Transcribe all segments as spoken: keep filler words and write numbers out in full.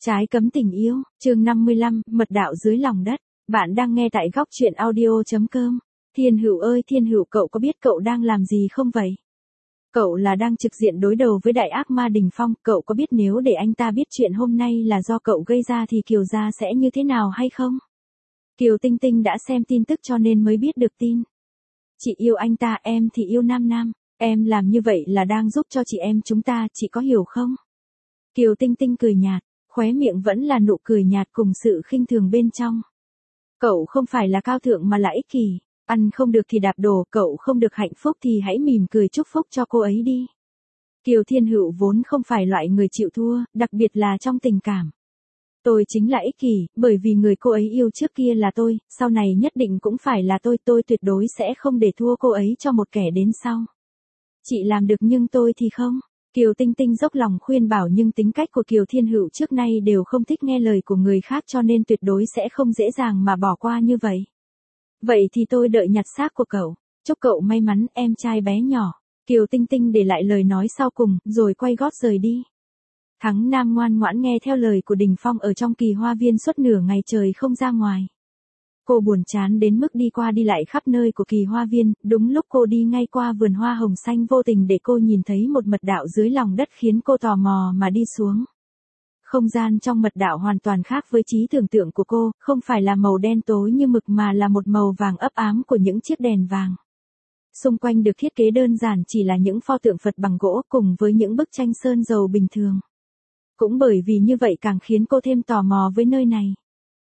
Trái cấm tình yêu, chương năm mươi lăm, mật đạo dưới lòng đất. Bạn đang nghe tại góc truyện audio chấm com. Thiên Hữu ơi Thiên Hữu, cậu có biết cậu đang làm gì không vậy? Cậu là đang trực diện đối đầu với đại ác ma Đình Phong. Cậu có biết nếu để anh ta biết chuyện hôm nay là do cậu gây ra thì Kiều gia sẽ như thế nào hay không? Kiều Tinh Tinh đã xem tin tức cho nên mới biết được tin. Chị yêu anh ta, em thì yêu Nam Nam. Em làm như vậy là đang giúp cho chị em chúng ta, chị có hiểu không? Kiều Tinh Tinh cười nhạt, khóe miệng vẫn là nụ cười nhạt cùng sự khinh thường bên trong. Cậu không phải là cao thượng mà là ích kỷ, ăn không được thì đạp đổ, cậu không được hạnh phúc thì hãy mỉm cười chúc phúc cho cô ấy đi. Kiều Thiên Hữu vốn không phải loại người chịu thua, đặc biệt là trong tình cảm. Tôi chính là ích kỷ, bởi vì người cô ấy yêu trước kia là tôi, sau này nhất định cũng phải là tôi, tôi tuyệt đối sẽ không để thua cô ấy cho một kẻ đến sau. Chị làm được nhưng tôi thì không. Kiều Tinh Tinh dốc lòng khuyên bảo nhưng tính cách của Kiều Thiên Hữu trước nay đều không thích nghe lời của người khác cho nên tuyệt đối sẽ không dễ dàng mà bỏ qua như vậy. Vậy thì tôi đợi nhặt xác của cậu. Chúc cậu may mắn, em trai bé nhỏ. Kiều Tinh Tinh để lại lời nói sau cùng, rồi quay gót rời đi. Thắng Nam ngoan ngoãn nghe theo lời của Đình Phong ở trong Kỳ Hoa Viên suốt nửa ngày trời không ra ngoài. Cô buồn chán đến mức đi qua đi lại khắp nơi của Kỳ Hoa Viên, đúng lúc cô đi ngay qua vườn hoa hồng xanh vô tình để cô nhìn thấy một mật đạo dưới lòng đất khiến cô tò mò mà đi xuống. Không gian trong mật đạo hoàn toàn khác với trí tưởng tượng của cô, không phải là màu đen tối như mực mà là một màu vàng ấp ám của những chiếc đèn vàng. Xung quanh được thiết kế đơn giản chỉ là những pho tượng Phật bằng gỗ cùng với những bức tranh sơn dầu bình thường. Cũng bởi vì như vậy càng khiến cô thêm tò mò với nơi này.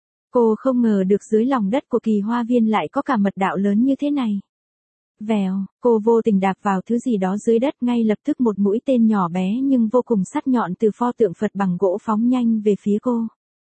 Cô không ngờ được dưới lòng đất của Kỳ Hoa Viên lại có cả mật đạo lớn như thế này. Vèo, cô vô tình đạp vào thứ gì đó dưới đất, ngay lập tức một mũi tên nhỏ bé nhưng vô cùng sắc nhọn từ pho tượng Phật bằng gỗ phóng nhanh về phía cô.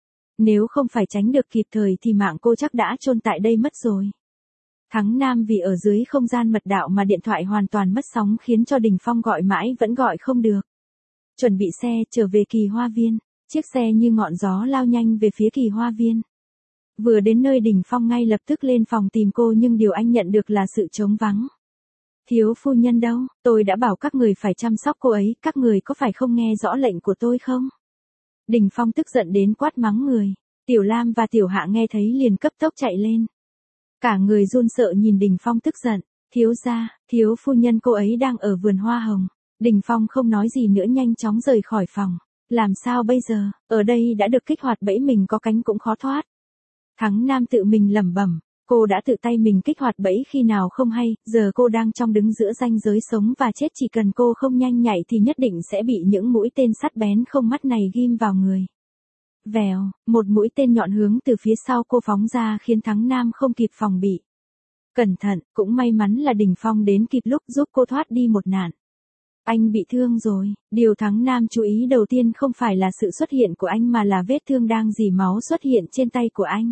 Nếu không phải tránh được kịp thời thì mạng cô chắc đã chôn tại đây mất rồi. Thắng Nam vì ở dưới không gian mật đạo mà điện thoại hoàn toàn mất sóng khiến cho Đình Phong gọi mãi vẫn gọi không được. Chuẩn bị xe trở về Kỳ Hoa Viên, chiếc xe như ngọn gió lao nhanh về phía Kỳ Hoa Viên. Vừa đến nơi Đình Phong ngay lập tức lên phòng tìm cô nhưng điều anh nhận được là sự trống vắng. Thiếu phu nhân đâu, tôi đã bảo các người phải chăm sóc cô ấy, các người có phải không nghe rõ lệnh của tôi không? Đình Phong tức giận đến quát mắng người. Tiểu Lam và Tiểu Hạ nghe thấy liền cấp tốc chạy lên. Cả người run sợ nhìn Đình Phong tức giận. Thiếu gia, thiếu phu nhân cô ấy đang ở vườn hoa hồng. Đình Phong không nói gì nữa nhanh chóng rời khỏi phòng. Làm sao bây giờ, ở đây đã được kích hoạt bẫy mình có cánh cũng khó thoát. Thắng Nam tự mình lẩm bẩm, cô đã tự tay mình kích hoạt bẫy khi nào không hay, giờ cô đang trong đứng giữa ranh giới sống và chết, chỉ cần cô không nhanh nhạy thì nhất định sẽ bị những mũi tên sắt bén không mắt này ghim vào người. Vèo, một mũi tên nhọn hướng từ phía sau cô phóng ra khiến Thắng Nam không kịp phòng bị. Cẩn thận, cũng may mắn là Đình Phong đến kịp lúc giúp cô thoát đi một nạn. Anh bị thương rồi, điều Thắng Nam chú ý đầu tiên không phải là sự xuất hiện của anh mà là vết thương đang rỉ máu xuất hiện trên tay của anh.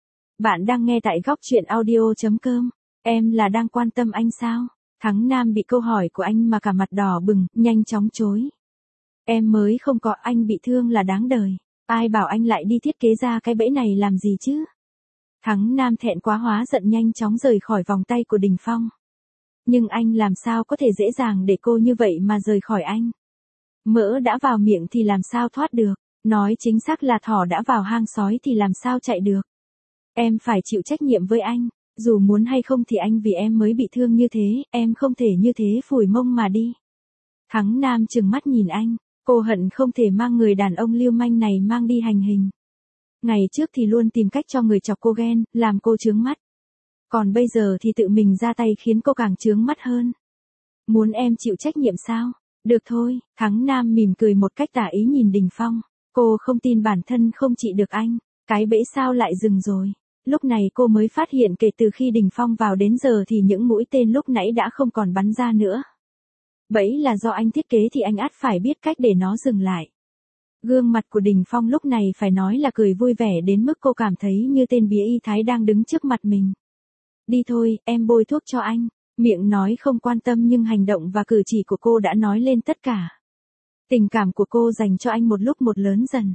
Bạn đang nghe tại góc truyện audio chấm com. Em là đang quan tâm anh sao? Thắng Nam bị câu hỏi của anh mà cả mặt đỏ bừng, nhanh chóng chối. Em mới không có, anh bị thương là đáng đời. Ai bảo anh lại đi thiết kế ra cái bẫy này làm gì chứ? Thắng Nam thẹn quá hóa giận nhanh chóng rời khỏi vòng tay của Đình Phong. Nhưng anh làm sao có thể dễ dàng để cô như vậy mà rời khỏi anh? Mỡ đã vào miệng thì làm sao thoát được? Nói chính xác là thỏ đã vào hang sói thì làm sao chạy được? Em phải chịu trách nhiệm với anh, dù muốn hay không thì anh vì em mới bị thương như thế, em không thể như thế phủi mông mà đi. Thắng Nam trừng mắt nhìn anh, cô hận không thể mang người đàn ông lưu manh này mang đi hành hình. Ngày trước thì luôn tìm cách cho người chọc cô ghen, làm cô chướng mắt. Còn bây giờ thì tự mình ra tay khiến cô càng chướng mắt hơn. Muốn em chịu trách nhiệm sao? Được thôi, Thắng Nam mỉm cười một cách tả ý nhìn Đình Phong. Cô không tin bản thân không trị được anh. Cái bẫy sao lại dừng rồi? Lúc này cô mới phát hiện kể từ khi Đình Phong vào đến giờ thì những mũi tên lúc nãy đã không còn bắn ra nữa. Bẫy là do anh thiết kế thì anh ắt phải biết cách để nó dừng lại. Gương mặt của Đình Phong lúc này phải nói là cười vui vẻ đến mức cô cảm thấy như tên bía y thái đang đứng trước mặt mình. Đi thôi, em bôi thuốc cho anh. Miệng nói không quan tâm nhưng hành động và cử chỉ của cô đã nói lên tất cả. Tình cảm của cô dành cho anh một lúc một lớn dần.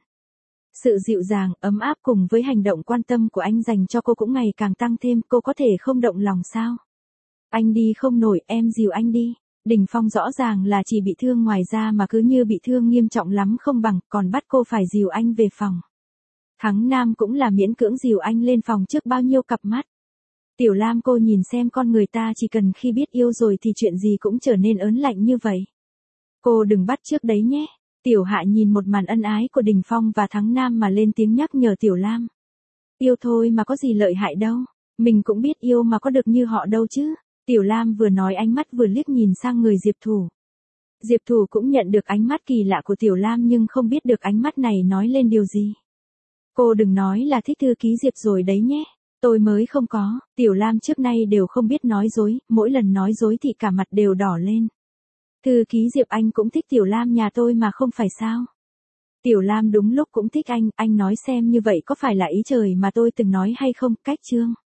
Sự dịu dàng, ấm áp cùng với hành động quan tâm của anh dành cho cô cũng ngày càng tăng thêm, cô có thể không động lòng sao? Anh đi không nổi, em dìu anh đi. Đình Phong rõ ràng là chỉ bị thương ngoài da mà cứ như bị thương nghiêm trọng lắm không bằng, còn bắt cô phải dìu anh về phòng. Thắng Nam cũng là miễn cưỡng dìu anh lên phòng trước bao nhiêu cặp mắt. Tiểu Lam, cô nhìn xem, con người ta chỉ cần khi biết yêu rồi thì chuyện gì cũng trở nên ớn lạnh như vậy. Cô đừng bắt chước đấy nhé. Tiểu Hạ nhìn một màn ân ái của Đình Phong và Thắng Nam mà lên tiếng nhắc nhở Tiểu Lam. Yêu thôi mà có gì lợi hại đâu. Mình cũng biết yêu mà có được như họ đâu chứ. Tiểu Lam vừa nói ánh mắt vừa liếc nhìn sang người Diệp Thủ. Diệp Thủ cũng nhận được ánh mắt kỳ lạ của Tiểu Lam nhưng không biết được ánh mắt này nói lên điều gì. Cô đừng nói là thích thư ký Diệp rồi đấy nhé. Tôi mới không có. Tiểu Lam trước nay đều không biết nói dối, mỗi lần nói dối thì cả mặt đều đỏ lên. Thư ký Diệp, anh cũng thích Tiểu Lam nhà tôi mà không phải sao? Tiểu Lam đúng lúc cũng thích anh, anh nói xem như vậy có phải là ý trời mà tôi từng nói hay không? Cách chương.